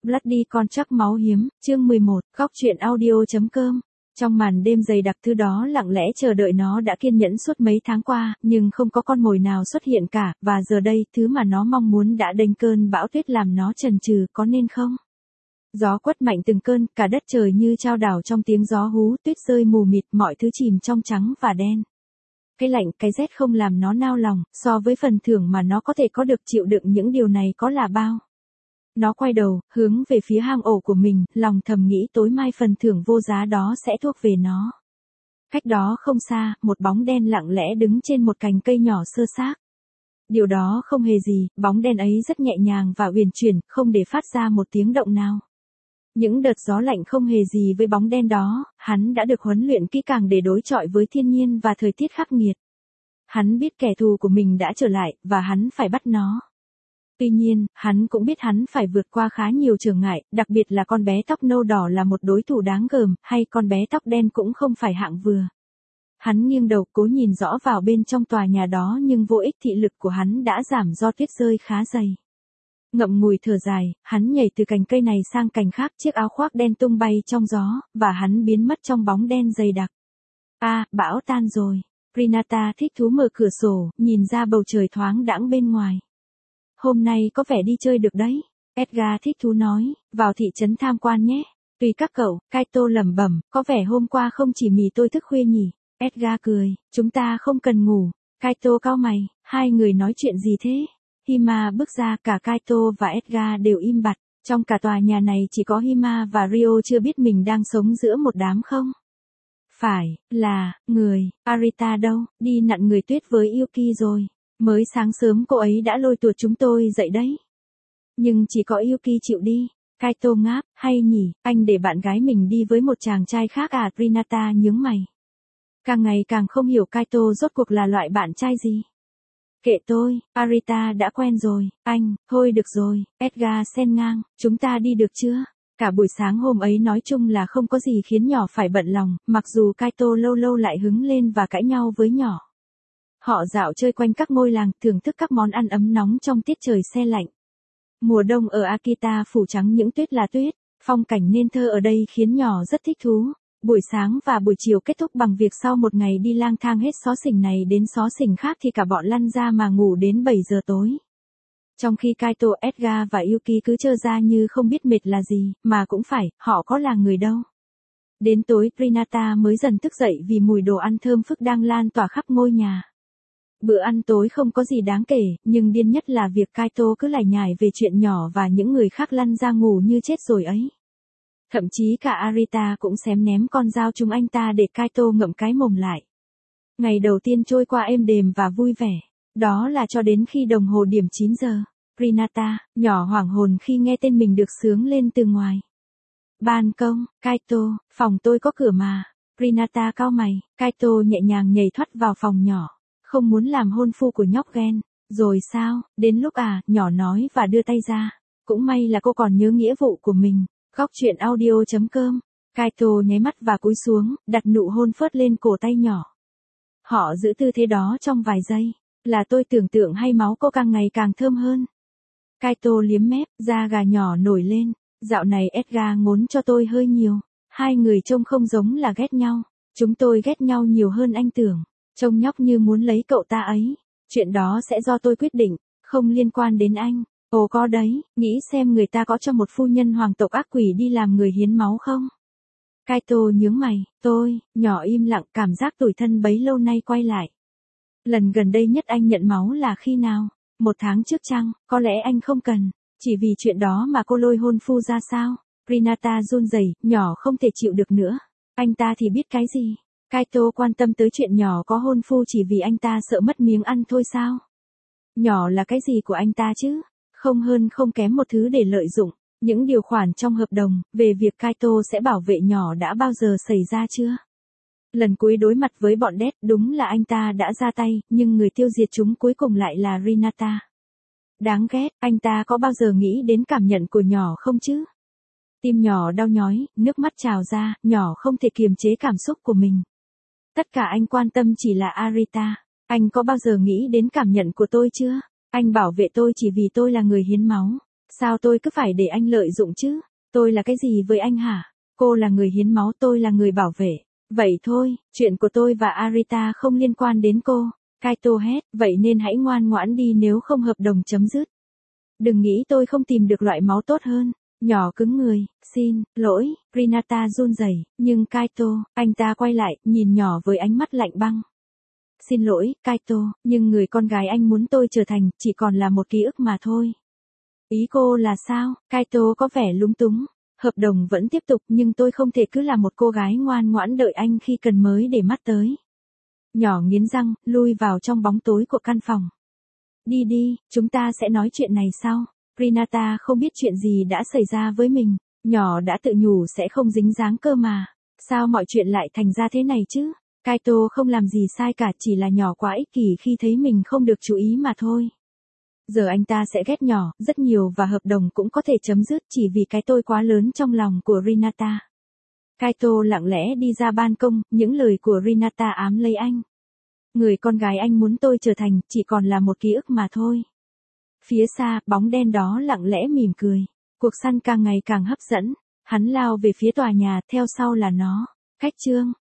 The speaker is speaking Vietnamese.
Bloody Contract máu hiếm, chương 11, góc truyện audio.com. Trong màn đêm dày đặc thứ đó lặng lẽ chờ đợi nó đã kiên nhẫn suốt mấy tháng qua, nhưng không có con mồi nào xuất hiện cả, và giờ đây, thứ mà nó mong muốn đã đành cơn bão tuyết làm nó chần chừ, có nên không? Gió quất mạnh từng cơn, cả đất trời như chao đảo trong tiếng gió hú, tuyết rơi mù mịt, mọi thứ chìm trong trắng và đen. Cái lạnh, cái rét không làm nó nao lòng, so với phần thưởng mà nó có thể có được chịu đựng những điều này có là bao. Nó quay đầu, hướng về phía hang ổ của mình, lòng thầm nghĩ tối mai phần thưởng vô giá đó sẽ thuộc về nó. Cách đó không xa, một bóng đen lặng lẽ đứng trên một cành cây nhỏ sơ xác. Điều đó không hề gì, bóng đen ấy rất nhẹ nhàng và uyển chuyển, không để phát ra một tiếng động nào. Những đợt gió lạnh không hề gì với bóng đen đó, hắn đã được huấn luyện kỹ càng để đối chọi với thiên nhiên và thời tiết khắc nghiệt. Hắn biết kẻ thù của mình đã trở lại, và hắn phải bắt nó. Tuy nhiên, hắn cũng biết hắn phải vượt qua khá nhiều trở ngại, đặc biệt là con bé tóc nâu đỏ là một đối thủ đáng gờm, hay con bé tóc đen cũng không phải hạng vừa. Hắn nghiêng đầu cố nhìn rõ vào bên trong tòa nhà đó nhưng vô ích, thị lực của hắn đã giảm do tuyết rơi khá dày. Ngậm ngùi thở dài, hắn nhảy từ cành cây này sang cành khác, chiếc áo khoác đen tung bay trong gió, và hắn biến mất trong bóng đen dày đặc. Bão tan rồi. Renata thích thú mở cửa sổ, nhìn ra bầu trời thoáng đãng bên ngoài. Hôm nay có vẻ đi chơi được đấy. Edgar thích thú nói, vào thị trấn tham quan nhé. Tùy các cậu, Kaito lẩm bẩm, có vẻ hôm qua không chỉ mì tôi thức khuya nhỉ. Edgar cười, chúng ta không cần ngủ. Kaito cau mày, hai người nói chuyện gì thế? Hima bước ra, cả Kaito và Edgar đều im bặt. Trong cả tòa nhà này chỉ có Hima và Rio chưa biết mình đang sống giữa một đám không? Phải, là, người, Arita đâu, đi nặn người tuyết với Yuki rồi. Mới sáng sớm cô ấy đã lôi tuột chúng tôi dậy đấy. Nhưng chỉ có Yuki chịu đi. Kaito ngáp, hay nhỉ, anh để bạn gái mình đi với một chàng trai khác à? Renata nhướng mày. Càng ngày càng không hiểu Kaito rốt cuộc là loại bạn trai gì. Kệ tôi, Arita đã quen rồi, anh, thôi được rồi, Edgar xen ngang, chúng ta đi được chưa? Cả buổi sáng hôm ấy nói chung là không có gì khiến nhỏ phải bận lòng, mặc dù Kaito lâu lâu lại hứng lên và cãi nhau với nhỏ. Họ dạo chơi quanh các ngôi làng, thưởng thức các món ăn ấm nóng trong tiết trời se lạnh. Mùa đông ở Akita phủ trắng những tuyết là tuyết, phong cảnh nên thơ ở đây khiến nhỏ rất thích thú. Buổi sáng và buổi chiều kết thúc bằng việc sau một ngày đi lang thang hết xó xỉnh này đến xó xỉnh khác thì cả bọn lăn ra mà ngủ đến 7 giờ tối. Trong khi Kaito, Edgar và Yuki cứ trơ ra như không biết mệt là gì, mà cũng phải, họ có là người đâu. Đến tối, Renata mới dần thức dậy vì mùi đồ ăn thơm phức đang lan tỏa khắp ngôi nhà. Bữa ăn tối không có gì đáng kể, nhưng điên nhất là việc Kaito cứ lải nhải về chuyện nhỏ và những người khác lăn ra ngủ như chết rồi ấy. Thậm chí cả Arita cũng xém ném con dao chung anh ta để Kaito ngậm cái mồm lại. Ngày đầu tiên trôi qua êm đềm và vui vẻ. Đó là cho đến khi đồng hồ điểm 9 giờ. Renata, nhỏ hoảng hồn khi nghe tên mình được xướng lên từ ngoài. Ban công, Kaito, phòng tôi có cửa mà. Renata cau mày, Kaito nhẹ nhàng nhảy thoát vào phòng nhỏ. Không muốn làm hôn phu của nhóc ghen. Rồi sao, đến lúc nhỏ nói và đưa tay ra. Cũng may là cô còn nhớ nghĩa vụ của mình. Góc truyện audio.com. Kaito nháy mắt và cúi xuống, đặt nụ hôn phớt lên cổ tay nhỏ. Họ giữ tư thế đó trong vài giây. Là tôi tưởng tượng hay máu cô càng ngày càng thơm hơn. Kaito liếm mép, da gà nhỏ nổi lên. Dạo này Edgar ngốn cho tôi hơi nhiều. Hai người trông không giống là ghét nhau. Chúng tôi ghét nhau nhiều hơn anh tưởng. Trông nhóc như muốn lấy cậu ta ấy. Chuyện đó sẽ do tôi quyết định, không liên quan đến anh. Ồ có đấy, nghĩ xem người ta có cho một phu nhân hoàng tộc ác quỷ đi làm người hiến máu không? Kaito nhướng mày, nhỏ im lặng, cảm giác tủi thân bấy lâu nay quay lại. Lần gần đây nhất anh nhận máu là khi nào? 1 tháng trước chăng? Có lẽ anh không cần. Chỉ vì chuyện đó mà cô lôi hôn phu ra sao? Renata run rẩy, nhỏ không thể chịu được nữa. Anh ta thì biết cái gì? Kaito quan tâm tới chuyện nhỏ có hôn phu chỉ vì anh ta sợ mất miếng ăn thôi sao? Nhỏ là cái gì của anh ta chứ? Không hơn không kém một thứ để lợi dụng. Những điều khoản trong hợp đồng, về việc Kaito sẽ bảo vệ nhỏ đã bao giờ xảy ra chưa? Lần cuối đối mặt với bọn đét, đúng là anh ta đã ra tay, nhưng người tiêu diệt chúng cuối cùng lại là Renata. Đáng ghét, anh ta có bao giờ nghĩ đến cảm nhận của nhỏ không chứ? Tim nhỏ đau nhói, nước mắt trào ra, nhỏ không thể kiềm chế cảm xúc của mình. Tất cả anh quan tâm chỉ là Arita. Anh có bao giờ nghĩ đến cảm nhận của tôi chưa? Anh bảo vệ tôi chỉ vì tôi là người hiến máu. Sao tôi cứ phải để anh lợi dụng chứ? Tôi là cái gì với anh hả? Cô là người hiến máu, tôi là người bảo vệ. Vậy thôi, chuyện của tôi và Arita không liên quan đến cô. Kaito hét, vậy nên hãy ngoan ngoãn đi nếu không hợp đồng chấm dứt. Đừng nghĩ tôi không tìm được loại máu tốt hơn. Nhỏ cứng người, xin lỗi, Rinata run rẩy, nhưng Kaito, anh ta quay lại, nhìn nhỏ với ánh mắt lạnh băng. Xin lỗi, Kaito, nhưng người con gái anh muốn tôi trở thành, chỉ còn là một ký ức mà thôi. Ý cô là sao? Kaito có vẻ lúng túng. Hợp đồng vẫn tiếp tục nhưng tôi không thể cứ là một cô gái ngoan ngoãn đợi anh khi cần mới để mắt tới. Nhỏ nghiến răng, lui vào trong bóng tối của căn phòng. Đi đi, chúng ta sẽ nói chuyện này sau. Rinata không biết chuyện gì đã xảy ra với mình. Nhỏ đã tự nhủ sẽ không dính dáng cơ mà. Sao mọi chuyện lại thành ra thế này chứ? Kaito không làm gì sai cả, chỉ là nhỏ quá ích kỷ khi thấy mình không được chú ý mà thôi. Giờ anh ta sẽ ghét nhỏ rất nhiều và hợp đồng cũng có thể chấm dứt chỉ vì cái tôi quá lớn trong lòng của Rinata. Kaito lặng lẽ đi ra ban công, những lời của Rinata ám lấy anh. Người con gái anh muốn tôi trở thành, chỉ còn là một ký ức mà thôi. Phía xa, bóng đen đó lặng lẽ mỉm cười. Cuộc săn càng ngày càng hấp dẫn. Hắn lao về phía tòa nhà, theo sau là nó. Khách trương.